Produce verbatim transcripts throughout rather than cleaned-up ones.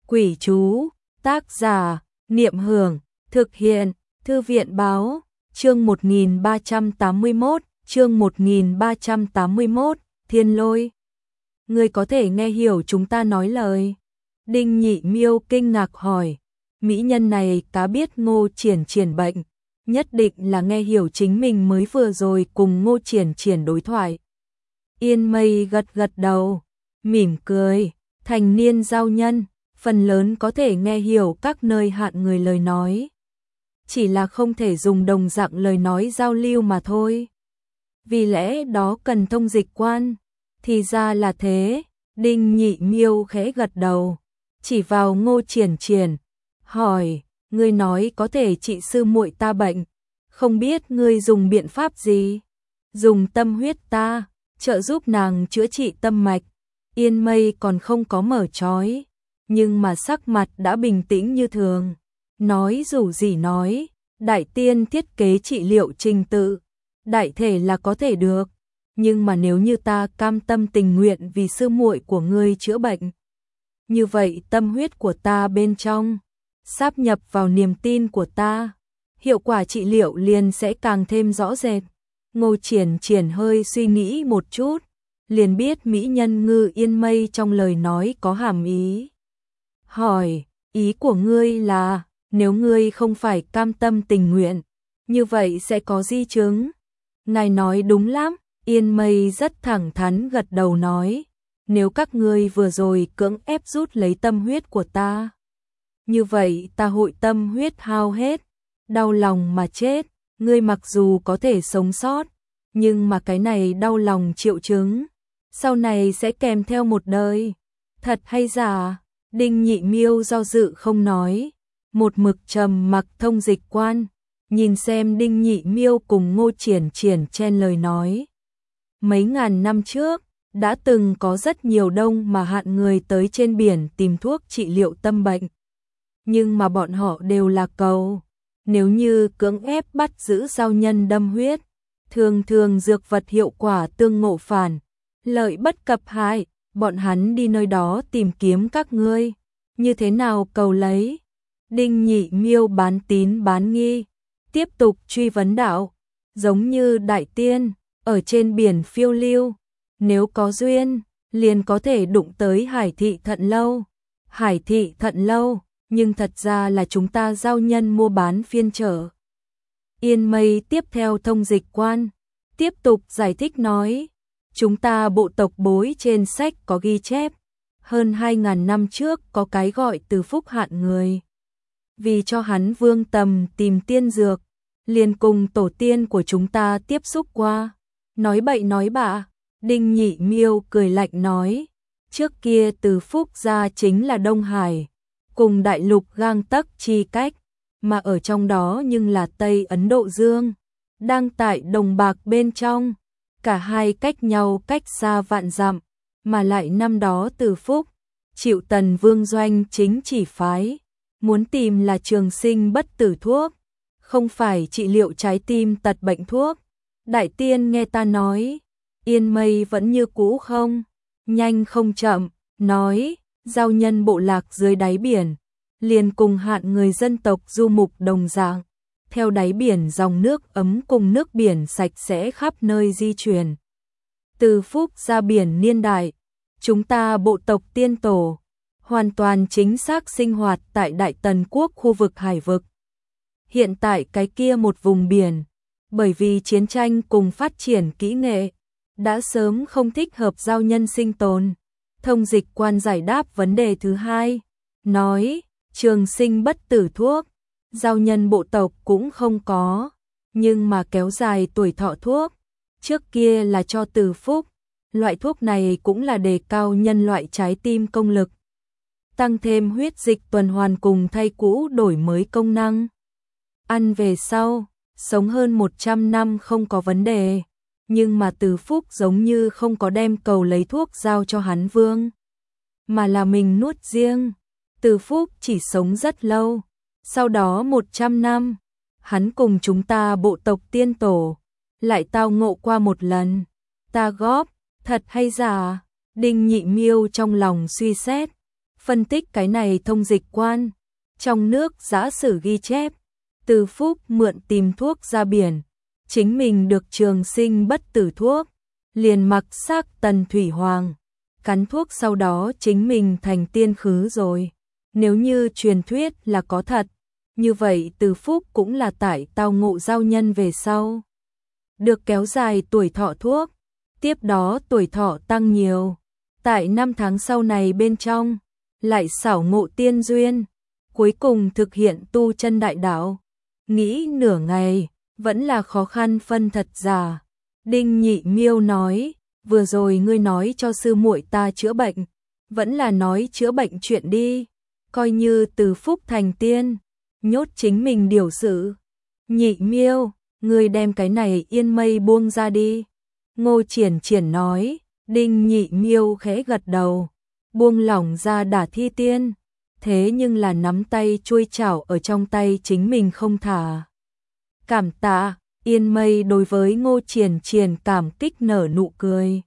Quỷ chú, tác giả, Niệm Hưởng, thực hiện, Thư viện báo, chương một nghìn ba trăm tám mươi mốt, chương một nghìn ba trăm tám mươi mốt, Thiên Lôi. Ngươi có thể nghe hiểu chúng ta nói lời? Đinh Nhị Miêu kinh ngạc hỏi, mỹ nhân này cá biết Ngô Triển Triển bệnh, nhất định là nghe hiểu chính mình mới vừa rồi cùng Ngô Triển Triển đối thoại. Yên Mây gật gật đầu, mỉm cười, thành niên giao nhân, phần lớn có thể nghe hiểu các nơi hạn người lời nói. Chỉ là không thể dùng đồng dạng lời nói giao lưu mà thôi. Vì lẽ đó cần thông dịch quan. Thì ra là thế, Đinh Nhị Miêu khẽ gật đầu, chỉ vào Ngô Triển Triển, hỏi, ngươi nói có thể trị sư muội ta bệnh, không biết ngươi dùng biện pháp gì? Dùng tâm huyết ta, trợ giúp nàng chữa trị tâm mạch. Yên Mây còn không có mở trói, nhưng mà sắc mặt đã bình tĩnh như thường. Nói dù gì nói, đại tiên thiết kế trị liệu trình tự, đại thể là có thể được. Nhưng mà nếu như ta cam tâm tình nguyện vì sư muội của ngươi chữa bệnh, như vậy tâm huyết của ta bên trong, sáp nhập vào niềm tin của ta, hiệu quả trị liệu liền sẽ càng thêm rõ rệt. Ngô Triển Triển hơi suy nghĩ một chút, liền biết mỹ nhân Ngư Yên Mây trong lời nói có hàm ý. Hỏi, ý của ngươi là, nếu ngươi không phải cam tâm tình nguyện, như vậy sẽ có di chứng? Ngài nói đúng lắm. Yên Mây rất thẳng thắn gật đầu nói, nếu các ngươi vừa rồi cưỡng ép rút lấy tâm huyết của ta, như vậy ta hội tâm huyết hao hết, đau lòng mà chết. Ngươi mặc dù có thể sống sót, nhưng mà cái này đau lòng triệu chứng, sau này sẽ kèm theo một đời. Thật hay giả? Đinh Nhị Miêu do dự không nói, một mực trầm mặc thông dịch quan, nhìn xem Đinh Nhị Miêu cùng Ngô Triển Triển chen lời nói. Mấy ngàn năm trước, đã từng có rất nhiều đông mà hạn người tới trên biển tìm thuốc trị liệu tâm bệnh. Nhưng mà bọn họ đều là cầu. Nếu như cưỡng ép bắt giữ giao nhân đâm huyết, thường thường dược vật hiệu quả tương ngộ phản, lợi bất cập hại, bọn hắn đi nơi đó tìm kiếm các ngươi. Như thế nào cầu lấy? Đinh Nhị Miêu bán tín bán nghi, tiếp tục truy vấn đạo, giống như đại tiên ở trên biển phiêu lưu, nếu có duyên, liền có thể đụng tới Hải Thị Thận Lâu. Hải Thị Thận Lâu, nhưng thật ra là chúng ta giao nhân mua bán phiên trở. Yên Mây tiếp theo thông dịch quan, tiếp tục giải thích nói, chúng ta bộ tộc bối trên sách có ghi chép, hơn hai ngàn năm trước có cái gọi Từ Phúc hạn người. Vì cho hắn vương tầm tìm tiên dược, liền cùng tổ tiên của chúng ta tiếp xúc qua. Nói bậy nói bạ, Đinh Nhị Miêu cười lạnh nói, trước kia Từ Phúc gia chính là Đông Hải, cùng đại lục gang tấc chi cách, mà ở trong đó nhưng là Tây Ấn Độ Dương, đang tại đồng bạc bên trong, cả hai cách nhau cách xa vạn dặm, mà lại năm đó Từ Phúc chịu Tần Vương doanh chính chỉ phái, muốn tìm là trường sinh bất tử thuốc, không phải trị liệu trái tim tật bệnh thuốc. Đại tiên nghe ta nói, Yên Mây vẫn như cũ không, nhanh không chậm, nói, giao nhân bộ lạc dưới đáy biển, liền cùng hạn người dân tộc du mục đồng dạng, theo đáy biển dòng nước ấm cùng nước biển sạch sẽ khắp nơi di chuyển. Từ Phúc ra biển niên đại, chúng ta bộ tộc tiên tổ, hoàn toàn chính xác sinh hoạt tại Đại Tần Quốc khu vực hải vực. Hiện tại cái kia một vùng biển, bởi vì chiến tranh cùng phát triển kỹ nghệ, đã sớm không thích hợp giao nhân sinh tồn. Thông dịch quan giải đáp vấn đề thứ hai, nói, trường sinh bất tử thuốc, giao nhân bộ tộc cũng không có, nhưng mà kéo dài tuổi thọ thuốc, trước kia là cho Từ Phúc, loại thuốc này cũng là đề cao nhân loại trái tim công lực, tăng thêm huyết dịch tuần hoàn cùng thay cũ đổi mới công năng. Ăn về sau, sống hơn một trăm năm không có vấn đề, nhưng mà Từ Phúc giống như không có đem cầu lấy thuốc giao cho hắn vương, mà là mình nuốt riêng. Từ Phúc chỉ sống rất lâu, sau đó một trăm năm, hắn cùng chúng ta bộ tộc tiên tổ, lại tao ngộ qua một lần. Ta góp, thật hay giả? Đinh Nhị Miêu trong lòng suy xét, Phân tích cái này thông dịch quan, trong nước giã sử ghi chép, Từ Phúc mượn tìm thuốc ra biển, chính mình được trường sinh bất tử thuốc, liền mặc xác Tần Thủy Hoàng, cắn thuốc sau đó chính mình thành tiên khứ rồi. Nếu như truyền thuyết là có thật, như vậy Từ Phúc cũng là tại tao ngộ giao nhân về sau. Được kéo dài tuổi thọ thuốc, tiếp đó tuổi thọ tăng nhiều. Tại năm tháng sau này bên trong, lại xảo ngộ tiên duyên, cuối cùng thực hiện tu chân đại đạo. Nghĩ nửa ngày, vẫn là khó khăn phân thật giả. Đinh Nhị Miêu nói, vừa rồi ngươi nói cho sư muội ta chữa bệnh, vẫn là nói chữa bệnh chuyện đi, coi như Từ Phúc thành tiên, nhốt chính mình điều sự. Nhị Miêu, ngươi đem cái này yên mây buông ra đi. Ngô Triển Triển nói, Đinh Nhị Miêu khẽ gật đầu, buông lỏng ra đả thi tiên, thế nhưng là nắm tay chuôi chảo ở trong tay chính mình không thả. Cảm tạ, Yên Mây đối với Ngô Triển Triển cảm kích nở nụ cười.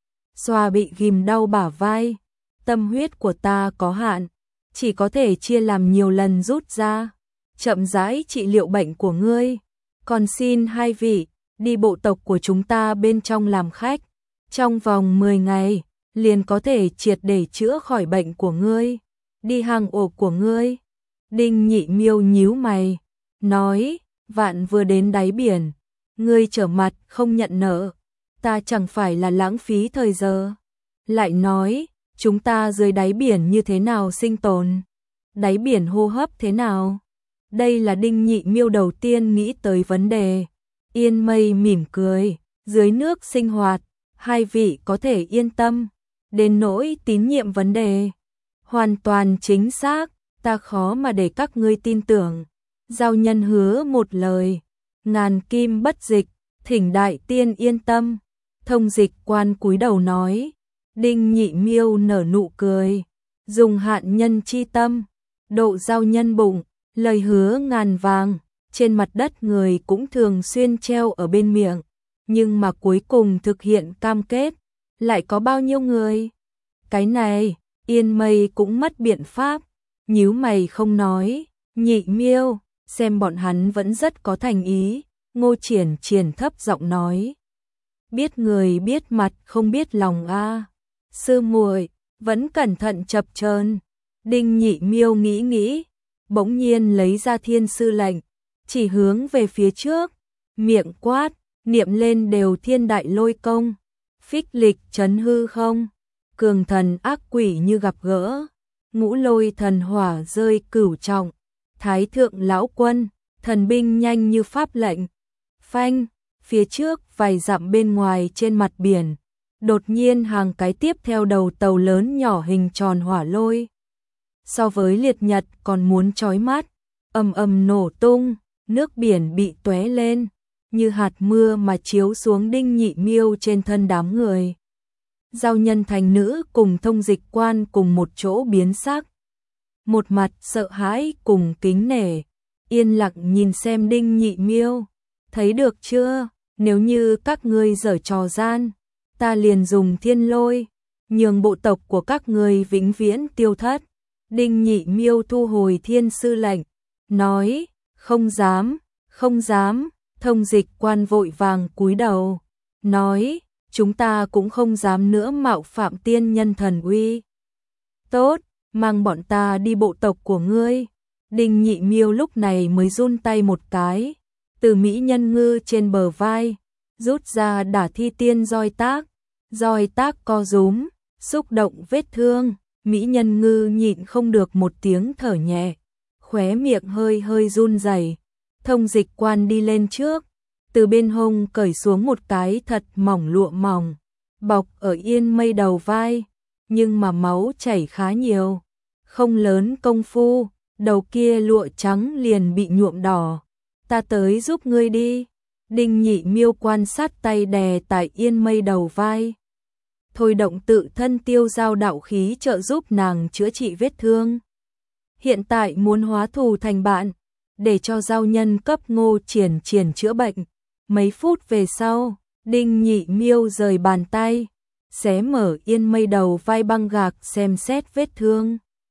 Xoa bị ghim đau bả vai, tâm huyết của ta có hạn, chỉ có thể chia làm nhiều lần rút ra, chậm rãi trị liệu bệnh của ngươi. Còn xin hai vị, đi bộ tộc của chúng ta bên trong làm khách, trong vòng mười ngày, liền có thể triệt để chữa khỏi bệnh của ngươi, đi hang ổ của ngươi. Đinh Nhị Miêu nhíu mày, nói, vạn vừa đến đáy biển, ngươi trở mặt không nhận nợ, ta chẳng phải là lãng phí thời giờ. Lại nói, chúng ta dưới đáy biển như thế nào sinh tồn? Đáy biển hô hấp thế nào? Đây là Đinh Nhị Miêu đầu tiên nghĩ tới vấn đề. Yên Mây mỉm cười, dưới nước sinh hoạt, hai vị có thể yên tâm. Đến nỗi tín nhiệm vấn đề, hoàn toàn chính xác, ta khó mà để các ngươi tin tưởng. Giao nhân hứa một lời, ngàn kim bất dịch, thỉnh đại tiên yên tâm. Thông dịch quan cúi đầu nói, Đinh Nhị Miêu nở nụ cười, dùng hạn nhân chi tâm, độ giao nhân bụng, lời hứa ngàn vàng, trên mặt đất người cũng thường xuyên treo ở bên miệng, nhưng mà cuối cùng thực hiện cam kết, lại có bao nhiêu người? Cái này, Yên Mây cũng mất biện pháp, nhíu mày không nói. Nhị Miêu, xem bọn hắn vẫn rất có thành ý. Ngô Triển Triển thấp giọng nói, biết người biết mặt không biết lòng a. Sư muội vẫn cẩn thận chập chờn. Đinh Nhị Miêu nghĩ nghĩ, bỗng nhiên lấy ra thiên sư lệnh, chỉ hướng về phía trước, miệng quát, niệm lên đều thiên đại lôi công, phích lịch chấn hư không, cường thần ác quỷ như gặp gỡ, ngũ lôi thần hỏa rơi cửu trọng, thái thượng lão quân, thần binh nhanh như pháp lệnh. Phanh, phía trước vài dặm bên ngoài trên mặt biển, đột nhiên hàng cái tiếp theo đầu tàu lớn nhỏ hình tròn hỏa lôi. So với liệt nhật còn muốn chói mắt, ầm ầm nổ tung, nước biển bị tóe lên, như hạt mưa mà chiếu xuống Đinh Nhị Miêu trên thân đám người. Giao nhân thành nữ cùng thông dịch quan cùng một chỗ biến sắc. Một mặt sợ hãi cùng kính nể, yên lặng nhìn xem Đinh Nhị Miêu. Thấy được chưa, nếu như các ngươi giở trò gian, ta liền dùng thiên lôi, nhường bộ tộc của các ngươi vĩnh viễn tiêu thất. Đinh Nhị Miêu thu hồi thiên sư lệnh, nói, không dám, không dám. Thông dịch quan vội vàng cúi đầu, nói, chúng ta cũng không dám nữa mạo phạm tiên nhân thần uy. Tốt, mang bọn ta đi bộ tộc của ngươi. Đinh Nhị Miêu lúc này mới run tay một cái, từ mỹ nhân ngư trên bờ vai, rút ra đả thi tiên roi tác, roi tác co rúm, xúc động vết thương, mỹ nhân ngư nhịn không được một tiếng thở nhẹ, khóe miệng hơi hơi run rẩy. Thông dịch quan đi lên trước, từ bên hông cởi xuống một cái thật mỏng lụa mỏng, bọc ở Yên Mây đầu vai, nhưng mà máu chảy khá nhiều, không lớn công phu, đầu kia lụa trắng liền bị nhuộm đỏ. Ta tới giúp ngươi đi. Đinh Nhị Miêu quan sát tay đè tại Yên Mây đầu vai, thôi động tự thân tiêu giao đạo khí trợ giúp nàng chữa trị vết thương. Hiện tại muốn hóa thù thành bạn, để cho giao nhân cấp Ngô Triển Triển chữa bệnh. Mấy phút về sau, Đinh Nhị Miêu rời bàn tay, xé mở Yên Mây đầu vai băng gạc xem xét vết thương.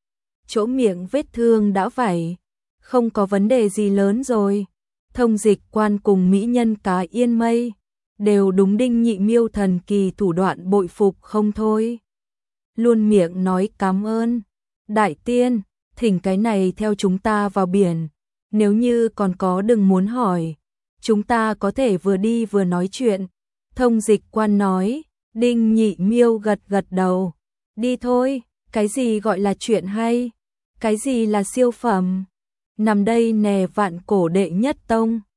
chỗ miệng vết thương đã vảy, không có vấn đề gì lớn rồi. Thông dịch quan cùng mỹ nhân cá Yên Mây đều đúng Đinh Nhị Miêu thần kỳ thủ đoạn bội phục không thôi. Luôn miệng nói cảm ơn. Đại tiên, thỉnh cái này theo chúng ta vào biển. Nếu như còn có đừng muốn hỏi, chúng ta có thể vừa đi vừa nói chuyện. Thông dịch quan nói, Đinh Nhị Miêu gật gật đầu. Đi thôi, cái gì gọi là chuyện hay? Cái gì là siêu phẩm? Nằm đây nè vạn cổ đệ nhất tông.